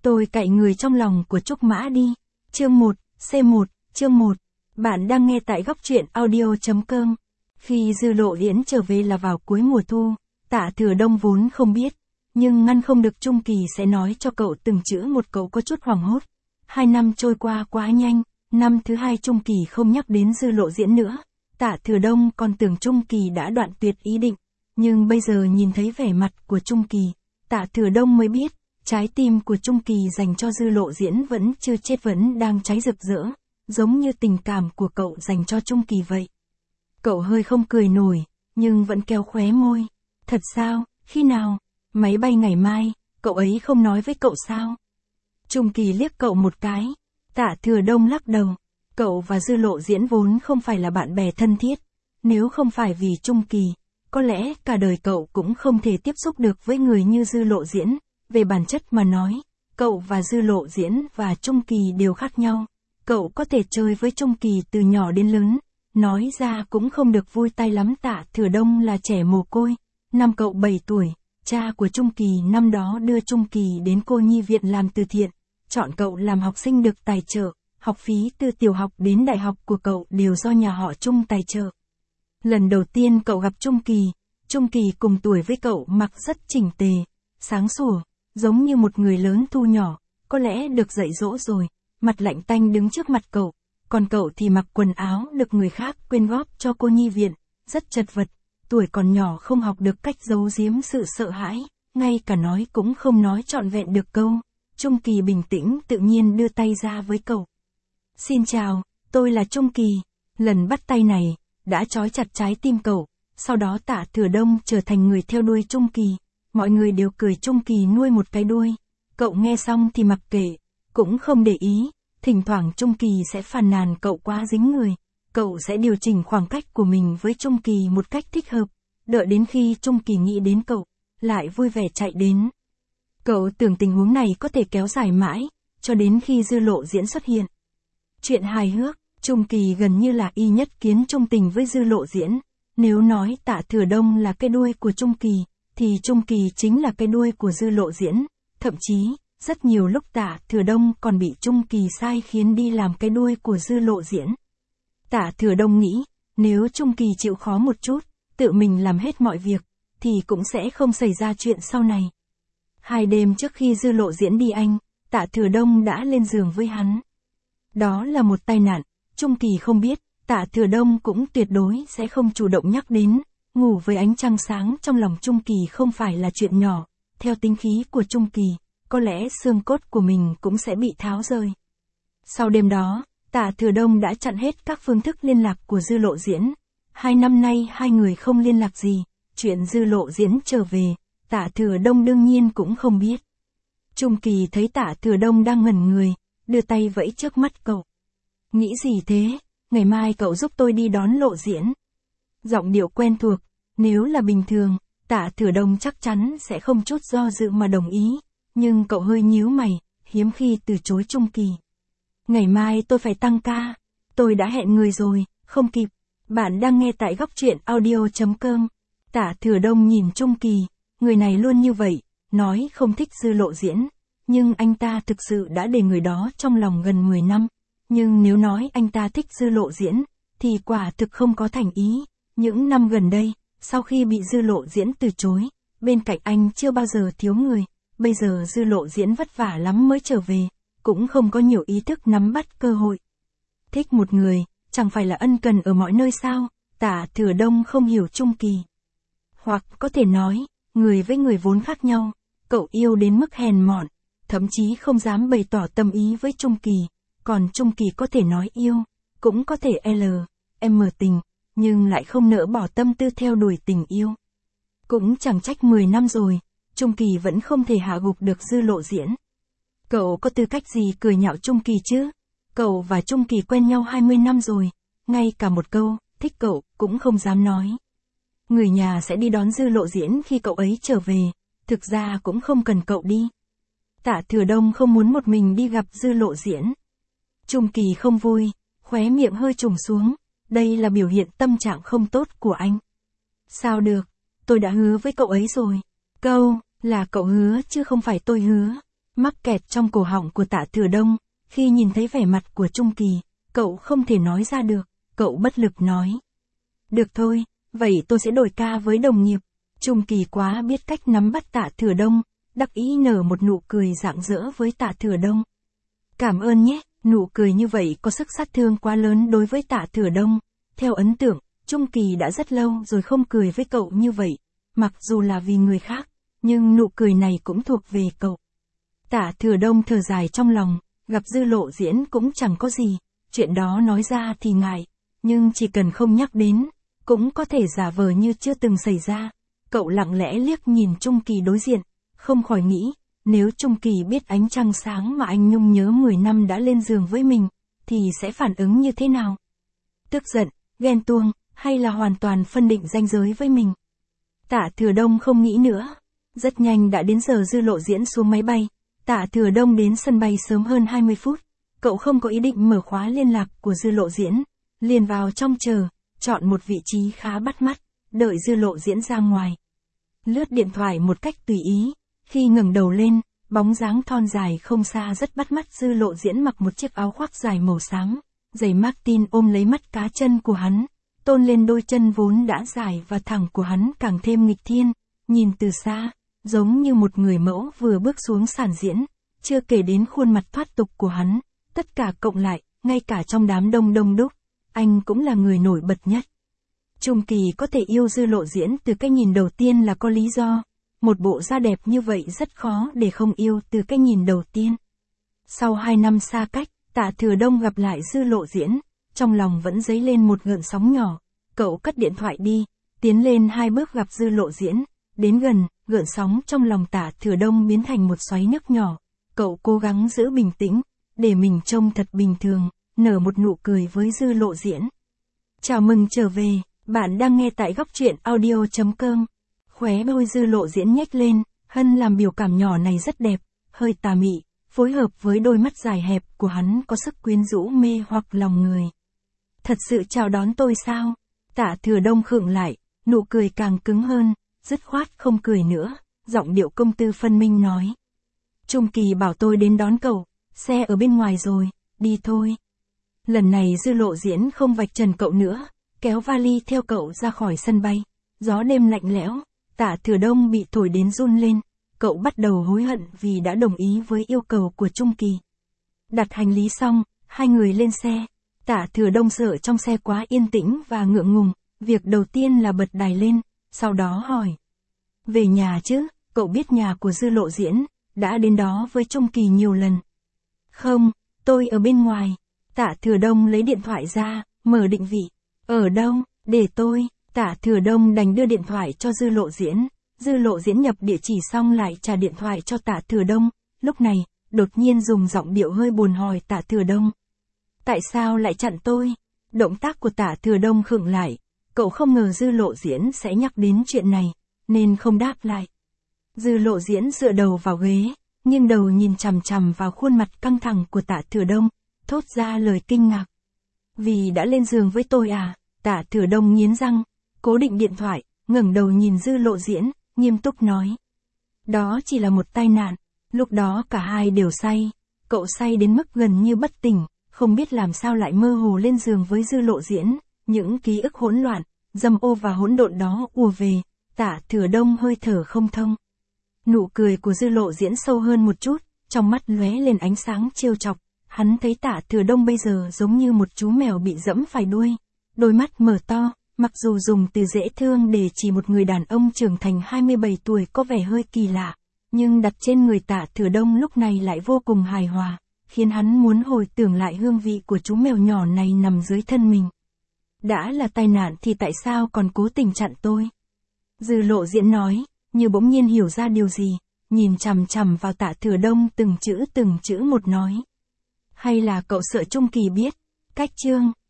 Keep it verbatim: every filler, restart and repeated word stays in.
Tôi cạy người trong lòng của Trúc Mã đi. Chương một, C một, chương một. Bạn đang nghe tại góc truyện audio chấm com. Khi Dư Lộ Yến trở về là vào cuối mùa thu, Tạ Thừa Đông vốn không biết, nhưng ngăn không được Trung Kỳ sẽ nói cho cậu từng chữ một, cậu có chút hoảng hốt. Hai năm trôi qua quá nhanh, năm thứ hai Trung Kỳ không nhắc đến Dư Lộ Diễn nữa. Tạ Thừa Đông còn tưởng Trung Kỳ đã đoạn tuyệt ý định, nhưng bây giờ nhìn thấy vẻ mặt của Trung Kỳ, Tạ Thừa Đông mới biết, trái tim của Trung Kỳ dành cho Dư Lộ Diễn vẫn chưa chết, vẫn đang cháy rực rỡ, giống như tình cảm của cậu dành cho Trung Kỳ vậy. Cậu hơi không cười nổi, nhưng vẫn kéo khóe môi. Thật sao, khi nào? Máy bay ngày mai, cậu ấy không nói với cậu sao? Trung Kỳ liếc cậu một cái. Tạ Thừa Đông lắc đầu. Cậu và Dư Lộ Diễn vốn không phải là bạn bè thân thiết. Nếu không phải vì Trung Kỳ, có lẽ cả đời cậu cũng không thể tiếp xúc được với người như Dư Lộ Diễn. Về bản chất mà nói, cậu và Dư Lộ Diễn và Trung Kỳ đều khác nhau. Cậu có thể chơi với Trung Kỳ từ nhỏ đến lớn, nói ra cũng không được vui tay lắm. Tạ Thừa Đông là trẻ mồ côi, năm cậu bảy tuổi, cha của Trung Kỳ năm đó đưa Trung Kỳ đến cô nhi viện làm từ thiện, chọn cậu làm học sinh được tài trợ, học phí từ tiểu học đến đại học của cậu đều do nhà họ Trung tài trợ. Lần đầu tiên cậu gặp Trung Kỳ, Trung Kỳ cùng tuổi với cậu, mặc rất chỉnh tề, sáng sủa, giống như một người lớn thu nhỏ, có lẽ được dạy dỗ rồi, mặt lạnh tanh đứng trước mặt cậu, còn cậu thì mặc quần áo được người khác quyên góp cho cô nhi viện, rất chật vật, tuổi còn nhỏ không học được cách giấu giếm sự sợ hãi, ngay cả nói cũng không nói trọn vẹn được câu. Trung Kỳ bình tĩnh tự nhiên đưa tay ra với cậu. Xin chào, tôi là Trung Kỳ. Lần bắt tay này, đã trói chặt trái tim cậu, sau đó Tạ Thừa Đông trở thành người theo đuôi Trung Kỳ. Mọi người đều cười Trung Kỳ nuôi một cái đuôi. Cậu nghe xong thì mặc kệ, cũng không để ý. Thỉnh thoảng Trung Kỳ sẽ phàn nàn cậu quá dính người. Cậu sẽ điều chỉnh khoảng cách của mình với Trung Kỳ một cách thích hợp. Đợi đến khi Trung Kỳ nghĩ đến cậu, lại vui vẻ chạy đến. Cậu tưởng tình huống này có thể kéo dài mãi, cho đến khi Dư Lộ Diễn xuất hiện. Chuyện hài hước, Trung Kỳ gần như là y nhất kiến trung tình với Dư Lộ Diễn. Nếu nói Tạ Thừa Đông là cái đuôi của Trung Kỳ, thì Trung Kỳ chính là cái đuôi của Dư Lộ Diễn. Thậm chí, rất nhiều lúc Tạ Thừa Đông còn bị Trung Kỳ sai khiến đi làm cái đuôi của Dư Lộ Diễn. Tạ Thừa Đông nghĩ, nếu Trung Kỳ chịu khó một chút, tự mình làm hết mọi việc, thì cũng sẽ không xảy ra chuyện sau này. Hai đêm trước khi Dư Lộ Diễn đi Anh, Tạ Thừa Đông đã lên giường với hắn. Đó là một tai nạn, Trung Kỳ không biết, Tạ Thừa Đông cũng tuyệt đối sẽ không chủ động nhắc đến. Ngủ với ánh trăng sáng trong lòng Trung Kỳ không phải là chuyện nhỏ, theo tính khí của Trung Kỳ, có lẽ xương cốt của mình cũng sẽ bị tháo rời. Sau đêm đó, Tạ Thừa Đông đã chặn hết các phương thức liên lạc của Dư Lộ Diễn. Hai năm nay hai người không liên lạc gì, chuyện Dư Lộ Diễn trở về, Tạ Thừa Đông đương nhiên cũng không biết. Trung Kỳ thấy Tạ Thừa Đông đang ngẩn người, đưa tay vẫy trước mắt cậu. Nghĩ gì thế, ngày mai cậu giúp tôi đi đón Lộ Diễn. Giọng điệu quen thuộc, nếu là bình thường, Tạ Thừa Đông chắc chắn sẽ không chút do dự mà đồng ý, nhưng cậu hơi nhíu mày, hiếm khi từ chối Trung Kỳ. Ngày mai tôi phải tăng ca, tôi đã hẹn người rồi, không kịp. Bạn đang nghe tại góc truyện audio chấm com. Tạ Thừa Đông nhìn Trung Kỳ, người này luôn như vậy, nói không thích Dư Lộ Diễn, nhưng anh ta thực sự đã để người đó trong lòng gần mười năm. Nhưng nếu nói anh ta thích Dư Lộ Diễn, thì quả thực không có thành ý. Những năm gần đây, sau khi bị Dư Lộ Diễn từ chối, bên cạnh anh chưa bao giờ thiếu người, bây giờ Dư Lộ Diễn vất vả lắm mới trở về, cũng không có nhiều ý thức nắm bắt cơ hội. Thích một người, chẳng phải là ân cần ở mọi nơi sao? Tạ Thừa Đông không hiểu Trung Kỳ. Hoặc có thể nói, người với người vốn khác nhau, cậu yêu đến mức hèn mọn, thậm chí không dám bày tỏ tâm ý với Trung Kỳ, còn Trung Kỳ có thể nói yêu, cũng có thể L, M tình, nhưng lại không nỡ bỏ tâm tư theo đuổi tình yêu. Cũng chẳng trách mười năm rồi, Trung Kỳ vẫn không thể hạ gục được Dư Lộ Diễn. Cậu có tư cách gì cười nhạo Trung Kỳ chứ? Cậu và Trung Kỳ quen nhau hai mươi năm rồi, ngay cả một câu, thích cậu, cũng không dám nói. Người nhà sẽ đi đón Dư Lộ Diễn khi cậu ấy trở về, thực ra cũng không cần cậu đi. Tạ Thừa Đông không muốn một mình đi gặp Dư Lộ Diễn. Trung Kỳ không vui, khóe miệng hơi trùng xuống, đây là biểu hiện tâm trạng không tốt của anh. Sao được, tôi đã hứa với cậu ấy rồi. Câu, là cậu hứa chứ không phải tôi hứa. mắc kẹt trong cổ họng của Tạ Thừa Đông. Khi nhìn thấy vẻ mặt của Trung Kỳ, cậu không thể nói ra được, cậu bất lực nói. Được thôi, vậy tôi sẽ đổi ca với đồng nghiệp. Trung Kỳ quá biết cách nắm bắt Tạ Thừa Đông, đắc ý nở một nụ cười rạng rỡ với Tạ Thừa Đông. Cảm ơn nhé, nụ cười như vậy có sức sát thương quá lớn đối với Tạ Thừa Đông. Theo ấn tượng, Trung Kỳ đã rất lâu rồi không cười với cậu như vậy, mặc dù là vì người khác, nhưng nụ cười này cũng thuộc về cậu. Tạ Thừa Đông thở dài trong lòng, gặp Dư Lộ Diễn cũng chẳng có gì, chuyện đó nói ra thì ngại, nhưng chỉ cần không nhắc đến, cũng có thể giả vờ như chưa từng xảy ra. Cậu lặng lẽ liếc nhìn Trung Kỳ đối diện, không khỏi nghĩ, nếu Trung Kỳ biết ánh trăng sáng mà anh Nhung nhớ mười năm đã lên giường với mình, thì sẽ phản ứng như thế nào? Tức giận, ghen tuông, hay là hoàn toàn phân định ranh giới với mình? Tạ Thừa Đông không nghĩ nữa. Rất nhanh đã đến giờ Dư Lộ Diễn xuống máy bay. Tạ Thừa Đông đến sân bay sớm hơn hai mươi phút. Cậu không có ý định mở khóa liên lạc của Dư Lộ Diễn, liền vào trong chờ, chọn một vị trí khá bắt mắt, đợi Dư Lộ Diễn ra ngoài. Lướt điện thoại một cách tùy ý, khi ngẩng đầu lên, bóng dáng thon dài không xa rất bắt mắt. Dư Lộ Diễn mặc một chiếc áo khoác dài màu xám, giày Martin ôm lấy mắt cá chân của hắn, tôn lên đôi chân vốn đã dài và thẳng của hắn càng thêm nghịch thiên, nhìn từ xa, giống như một người mẫu vừa bước xuống sàn diễn, chưa kể đến khuôn mặt thoát tục của hắn, tất cả cộng lại, ngay cả trong đám đông đông đúc, anh cũng là người nổi bật nhất. Trung Kỳ có thể yêu Dư Lộ Diễn từ cái nhìn đầu tiên là có lý do, một bộ da đẹp như vậy rất khó để không yêu từ cái nhìn đầu tiên. Sau hai năm xa cách, Tạ Thừa Đông gặp lại Dư Lộ Diễn, trong lòng vẫn dấy lên một gợn sóng nhỏ, cậu cất điện thoại đi, tiến lên hai bước gặp Dư Lộ Diễn, đến gần, gợn sóng trong lòng Tạ Thừa Đông biến thành một xoáy nước nhỏ, cậu cố gắng giữ bình tĩnh, để mình trông thật bình thường, nở một nụ cười với Dư Lộ Diễn. Chào mừng trở về, bạn đang nghe tại góc truyện audio chấm com. Khóe môi Dư Lộ Diễn nhếch lên, Hân làm biểu cảm nhỏ này rất đẹp, hơi tà mị, phối hợp với đôi mắt dài hẹp của hắn có sức quyến rũ mê hoặc lòng người. Thật sự chào đón tôi sao? Tạ Thừa Đông khựng lại, nụ cười càng cứng hơn, dứt khoát không cười nữa, giọng điệu công tư phân minh nói. Trung Kỳ bảo tôi đến đón cậu, xe ở bên ngoài rồi, đi thôi. Lần này Dư Lộ Diễn không vạch trần cậu nữa, kéo vali theo cậu ra khỏi sân bay. Gió đêm lạnh lẽo, Tạ Thừa Đông bị thổi đến run lên, cậu bắt đầu hối hận vì đã đồng ý với yêu cầu của Trung Kỳ. Đặt hành lý xong, hai người lên xe. Tạ Thừa Đông sợ trong xe quá yên tĩnh và ngượng ngùng, việc đầu tiên là bật đài lên, sau đó hỏi. Về nhà chứ, cậu biết nhà của Dư Lộ Diễn, đã đến đó với Trung Kỳ nhiều lần. Không, tôi ở bên ngoài. Tạ Thừa Đông lấy điện thoại ra, mở định vị. Ở đâu, để tôi. Tạ Thừa Đông đành đưa điện thoại cho Dư Lộ Diễn. Dư Lộ Diễn nhập địa chỉ xong lại trả điện thoại cho Tạ Thừa Đông. Lúc này, đột nhiên dùng giọng điệu hơi buồn hỏi Tạ Thừa Đông. Tại sao lại chặn tôi? Động tác của Tạ Thừa Đông khựng lại. Cậu không ngờ Dư Lộ Diễn sẽ nhắc đến chuyện này, nên không đáp lại. Dư Lộ Diễn dựa đầu vào ghế, nghiêng đầu nhìn chằm chằm vào khuôn mặt căng thẳng của Tạ Thừa Đông, thốt ra lời kinh ngạc. Vì đã lên giường với tôi à? Tạ Thừa Đông nghiến răng, cố định điện thoại, ngẩng đầu nhìn Dư Lộ Diễn, nghiêm túc nói. Đó chỉ là một tai nạn, lúc đó cả hai đều say, cậu say đến mức gần như bất tỉnh, không biết làm sao lại mơ hồ lên giường với Dư Lộ Diễn, những ký ức hỗn loạn, dâm ô và hỗn độn đó ùa về, Tạ Thừa Đông hơi thở không thông. Nụ cười của Dư Lộ Diễn sâu hơn một chút, trong mắt lóe lên ánh sáng trêu chọc, hắn thấy Tạ Thừa Đông bây giờ giống như một chú mèo bị dẫm phải đuôi, đôi mắt mở to, mặc dù dùng từ dễ thương để chỉ một người đàn ông trưởng thành hai mươi bảy tuổi có vẻ hơi kỳ lạ, nhưng đặt trên người Tạ Thừa Đông lúc này lại vô cùng hài hòa, khiến hắn muốn hồi tưởng lại hương vị của chú mèo nhỏ này nằm dưới thân mình. Đã là tai nạn thì tại sao còn cố tình chặn tôi? Dư Lộ Diễn nói, như bỗng nhiên hiểu ra điều gì, nhìn chằm chằm vào Tạ Thừa Đông từng chữ từng chữ một nói. Hay là cậu sợ Trung Kỳ biết? Cách chương